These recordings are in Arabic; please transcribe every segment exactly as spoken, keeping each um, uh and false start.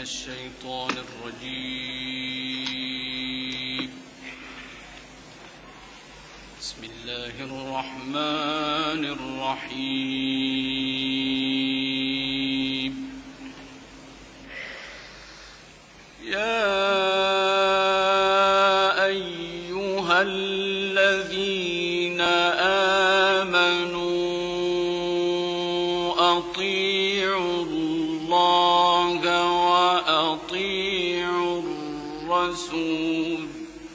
الشيطان الرجيم. بسم الله الرحمن الرحيم. يا أيها الذين آمنوا أطيعوا الله وأطيعوا الرسول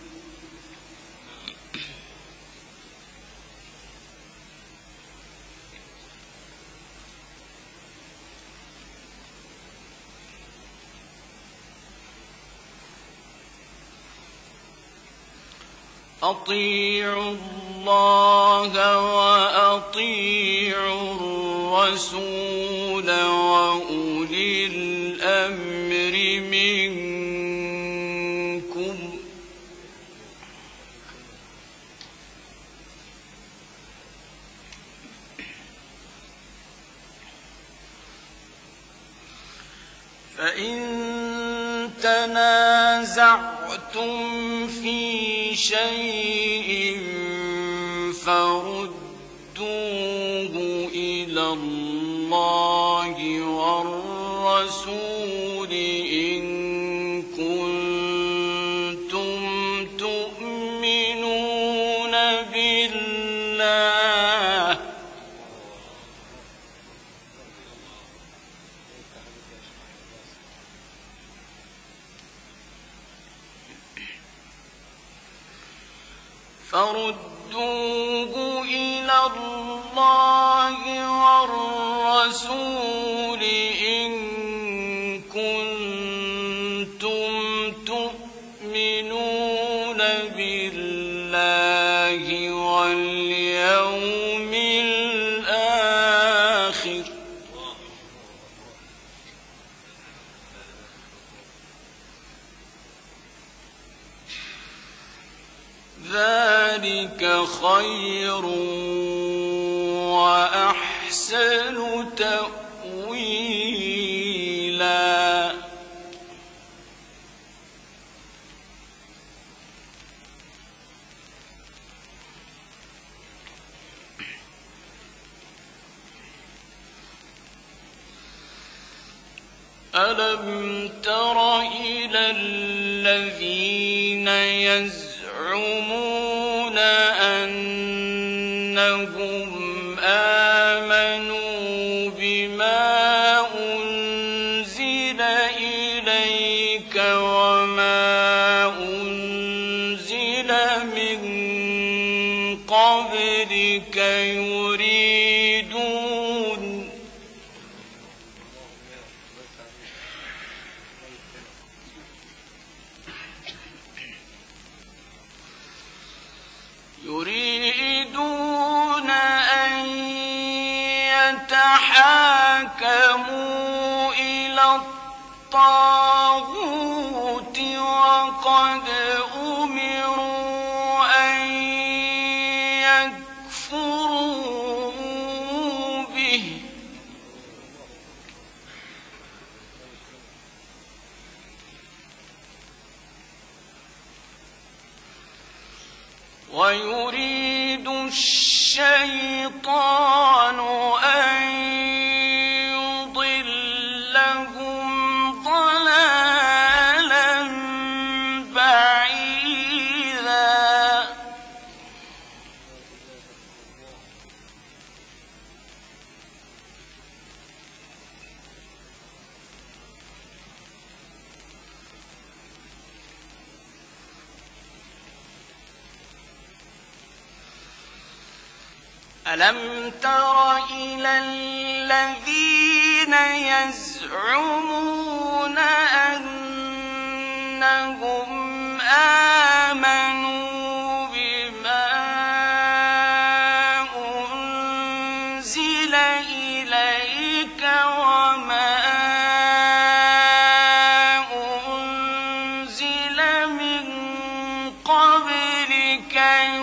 أطيعوا الله وأطيعوا الرسول وأولي الأمر منكم فإن تنازعتم في شيء فردوه إلى الله والرسول إن كنتم تؤمنون بالله فردوه إلى الله والرسول إن كنتم تؤمنون بالله واليوم الآخر ذلك خير وأحسن تأويلا. ألم تر إلى الذين يزعمون أنهم آمنوا بما أنزل إليك وما أنزل من قبلك يريدون يريدون أن يتحاكموا إلى الطاغوت وقد أمروا أن يكفروا به ويريد الشيطان أن يضلهم ضلالا بعيدا. ألم تر إلى الذين يزعمون أنهم آمنوا بما أنزل إليك وما أنزل من قبلك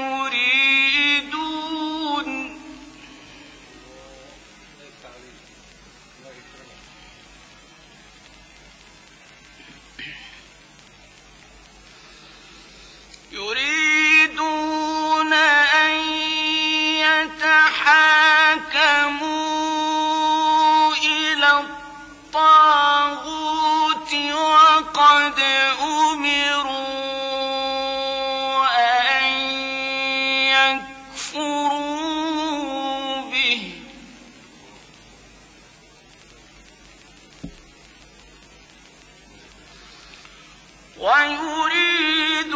يريدون يتحاكموا إلى الطاغوت وقد أمروا أن يكفروا به ويريد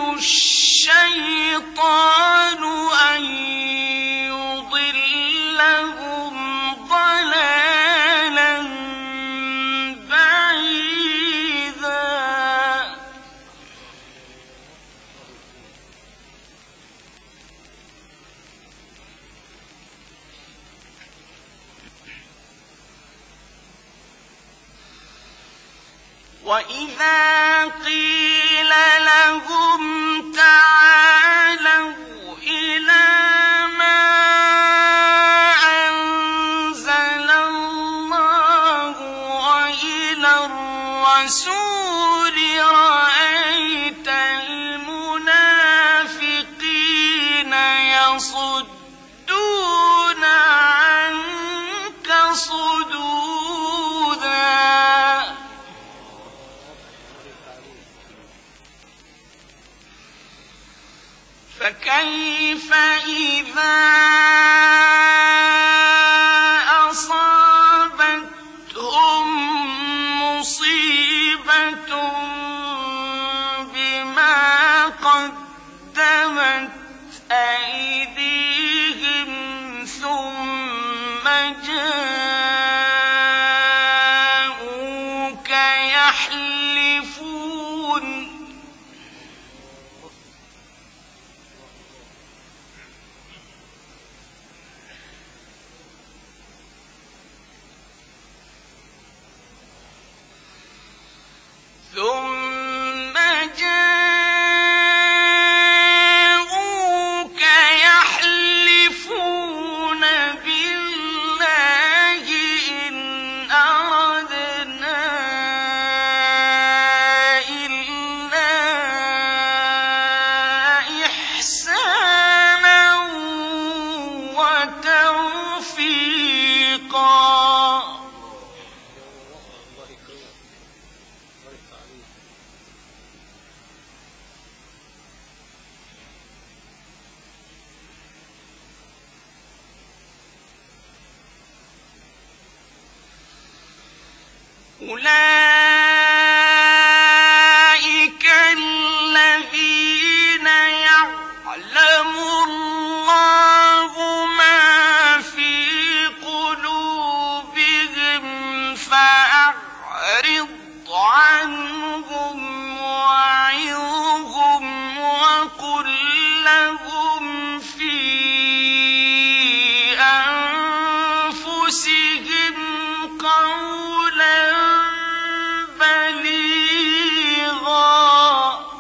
الشيطان أن يضلهم ضلالا بعيدا وإذا قيل لهم تعالوا إلى ما أنزل الله وإلى الرسول رأيت المنافقين يصدون عنك صدودا فكيف إذا أصابتهم مصيبة بما قدمت أيديهم ثم جاءوك يحلفون ثم جاءوك يحلفون بالله إن أردنا إلا إحسانا وتوفيقا أولئك الذين يعلم الله ما في قلوبهم فأعرض عنهم وعظهم وقل لهم في أنفسهم قولا بليغا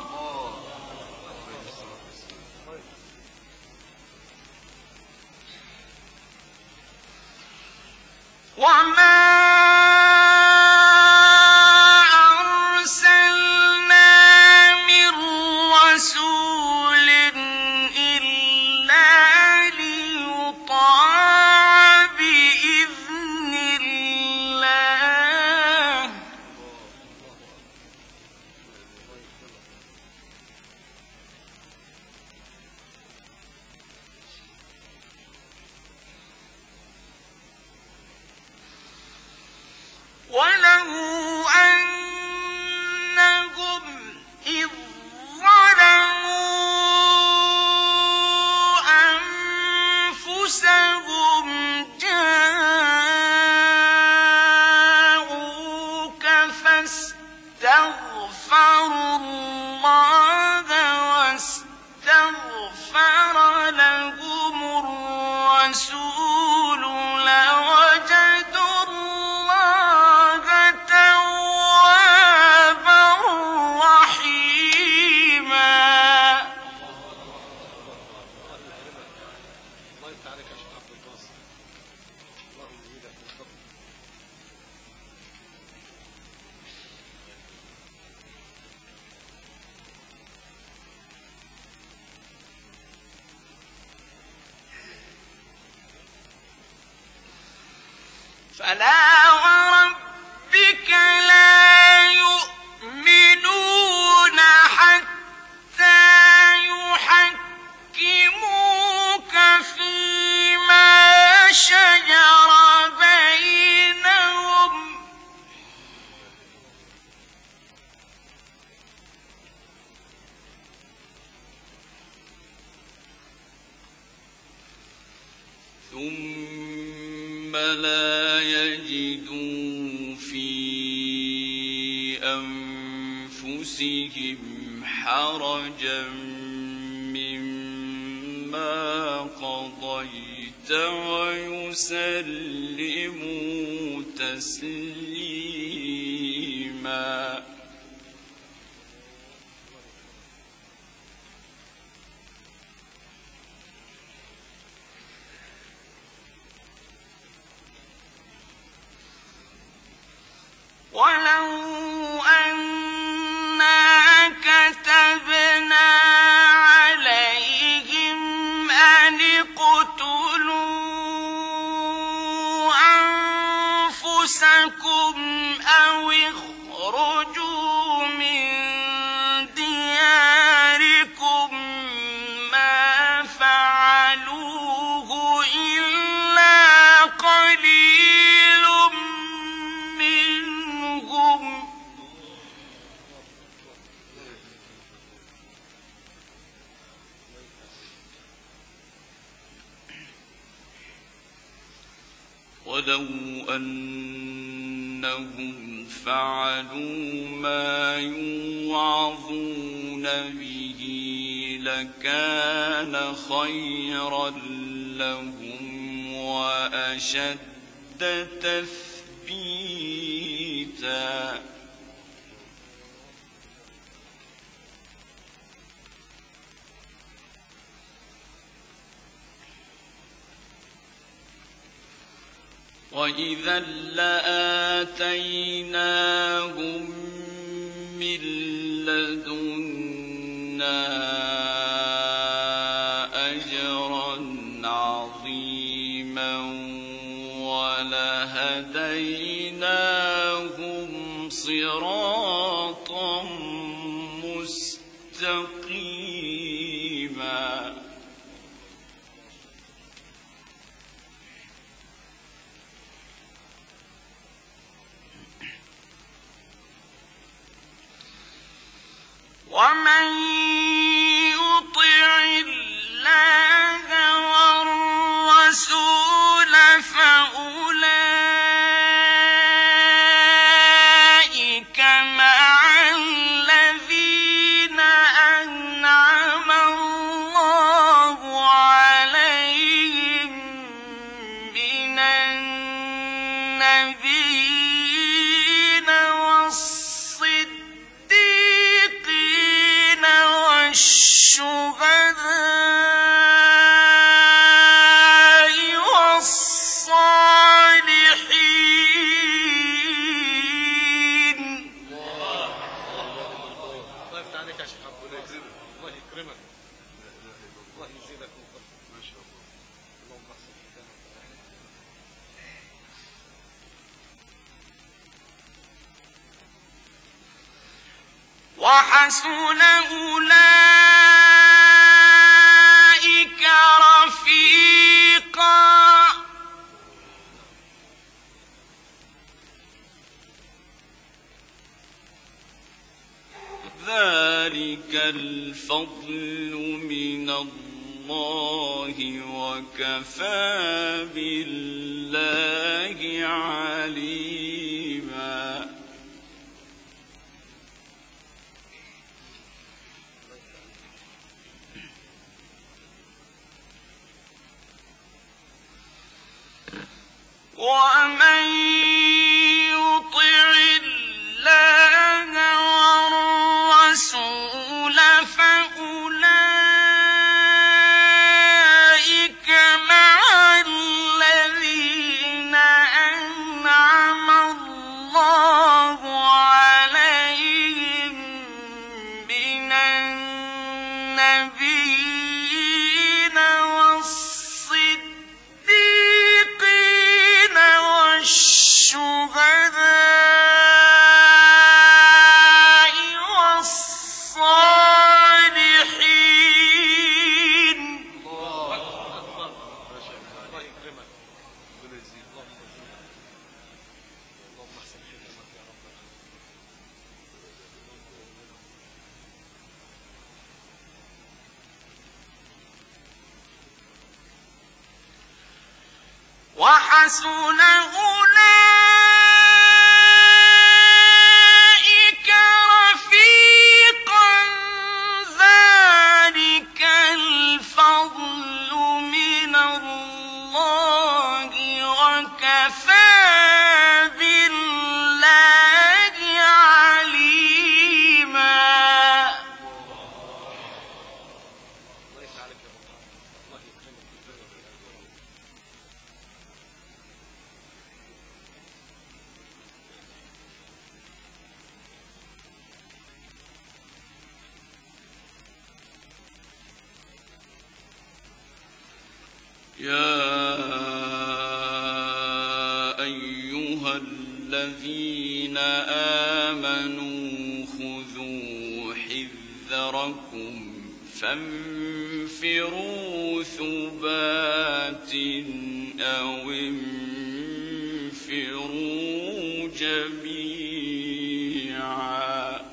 وما أرسلنا من رسول إلا ليطاع بإذن الله فلا وربك لا يؤمنون حتى يحكموك فيما شجر بينهم ثم لا يجدوا في أنفسهم حرجا مما قضيت ويسلموا تسليما. ولو أنا كتبنا عليهم أن اقتلوا أنفسكم أو اخرجوا من دياركم ما فعلوه إلا قليل منهم ولو أنهم فعلوا ما يوعظون به لكان خيرا لهم وأشد تثبيتا. وإذا لآتيناهم من لدنا أجرا عظيما ولهديناهم صراطا مستقيما. ومن يطع الله والرسول فأولئك مع الذين أنعم الله عليهم من النبيين والصديقين والشهداء والصالحين. الله يفتح عليك يا شيخ عبد الله يكرمك. الله يكرمك. الله يزيدك ما شاء الله. اللهم احسن ختامك. وحسن أولئك رفيقا. ذلك الفضل من الله وكفى بالله عليما. ومن يطع الله والرسول فأولئك مع الذين أنعم الله عليهم من النبيين والصديقين والشهداء اللهم احسن ختامك يا رب العالمين. وحسن أولئك رفيقا ذلك الفضل من الله وكفى بالله عليما. الله يسعدك يا رب، الله يكرمك في الدنيا والآخرة. يا أيها الذين آمنوا خذوا حذركم فانفروا ثبات أو انفروا جميعا.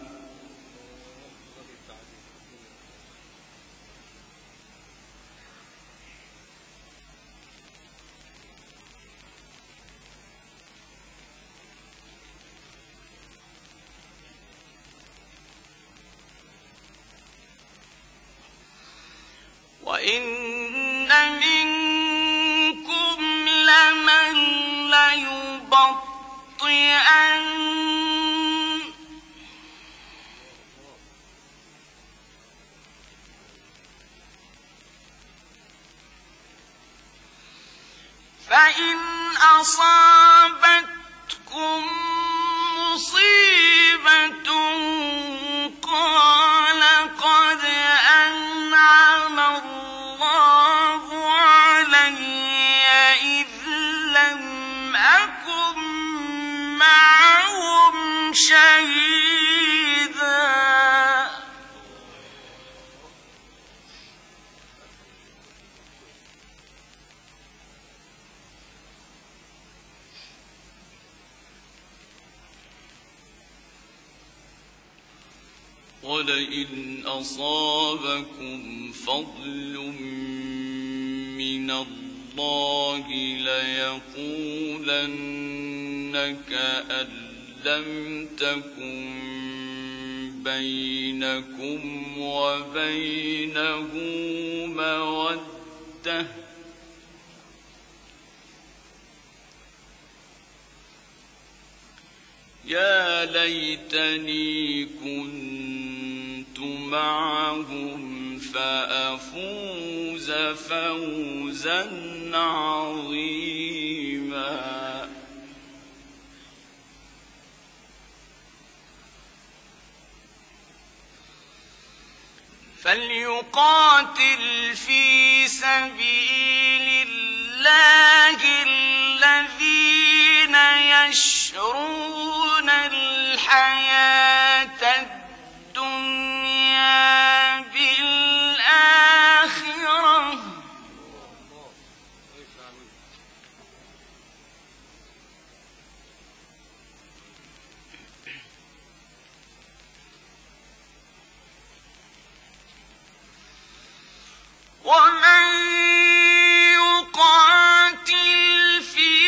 وإن منكم لمن ليبطئن فإن أصابتكم مصيبة قال قد أنعم الله علي إذ لم أكن معهم شهيدا. ولئن أصابكم فضل من الله ليقولن كأن لم تكن بينكم وبينه مودة يا ليتني كنت معهم فأفوز فوزا عظيما. فليقاتل في سبيل الله الذين يشرون الحياة الدنيا بالآخرة ومن يقاتل في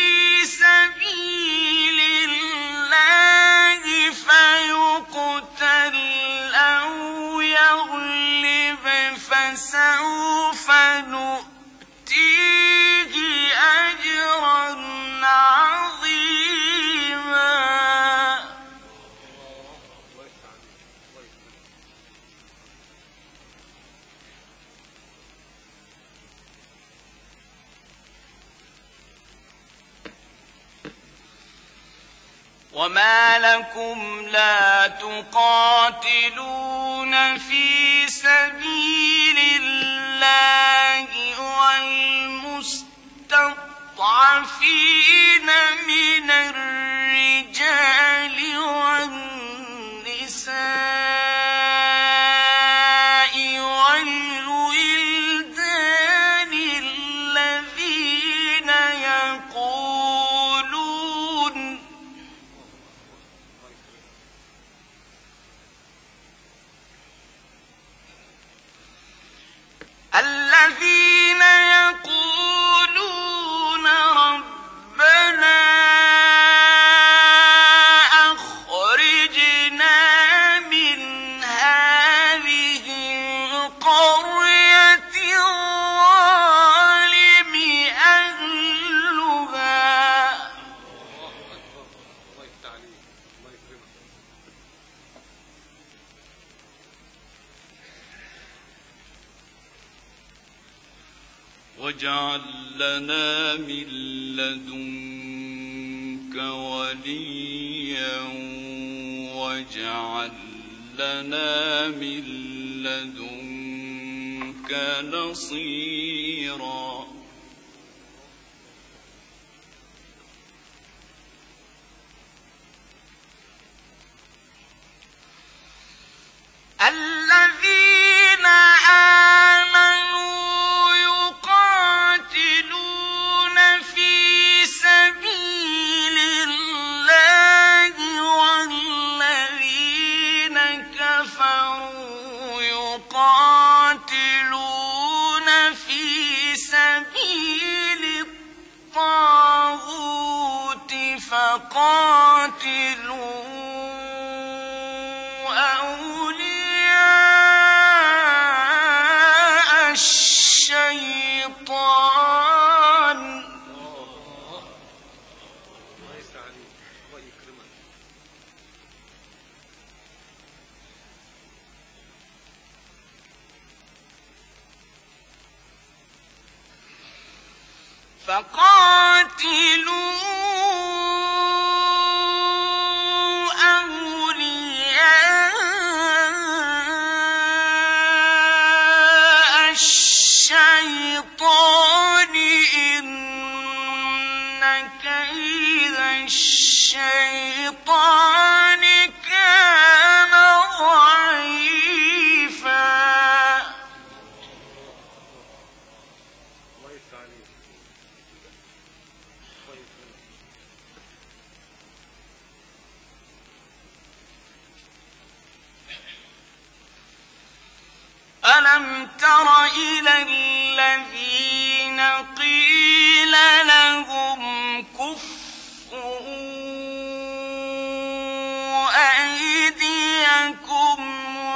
سبيل الله فيقتل أو يغلب فسوف نؤتيه أجرا عظيما. وما لكم لا تقاتلون في سبيل الله والمستضعفين من الرجال والنساء والولدان الذين يقولون واجعل لنا من لدنك وليا واجعل لنا من لدنك نصيرا الذين آمنوا يقاتلون في سبيل الله والذين كفروا يقاتلون في سبيل الطاغوت فقاتلوا الشيطان فقاتلوا الشيطان إن كيد الشيطان كان ضعيفا ألم تر إلى الذين قيل لهم كفوا أيديكم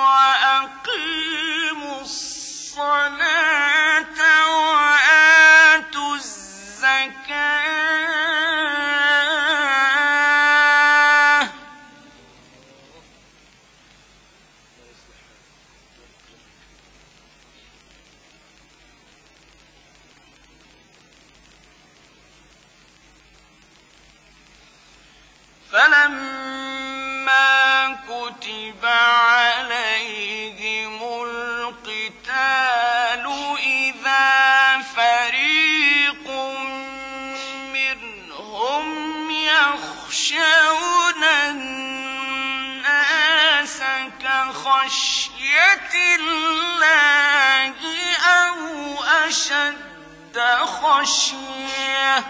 وأقيموا الصلاة وآتوا الزكاة فلما كتب عليهم القتال إذا فريق منهم يخشون الناس كخشية الله أو أشد خشية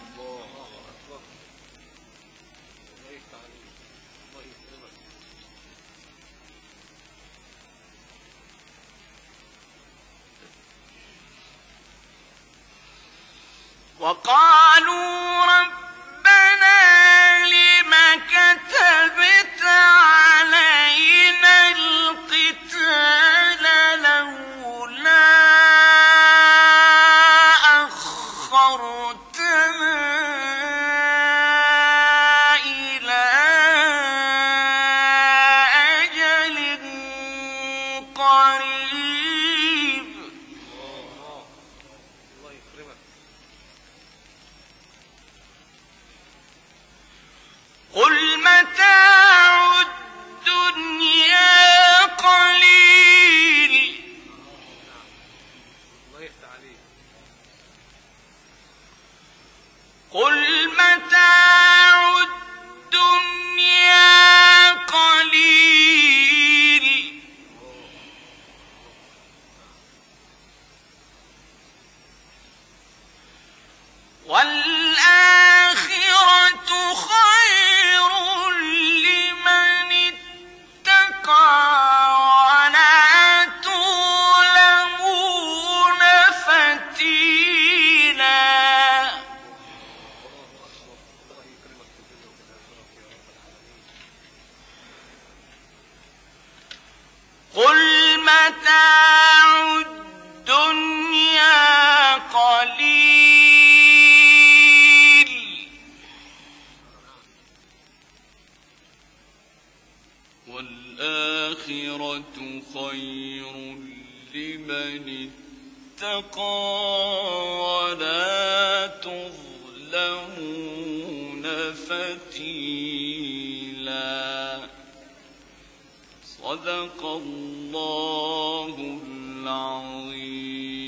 وقالوا ربنا لم كتبت علينا القتال لولا أخرتنا إلى أجل قريب قل متاع الدنيا قليل قل متاع الدنيا قليل والآخرة خير لمن اتقى ولا تظلمون فتيلا قل متاع الدنيا قليل والآخرة خير لمن اتقى ولا تظلمون فتيلا. صدق الله العظيم.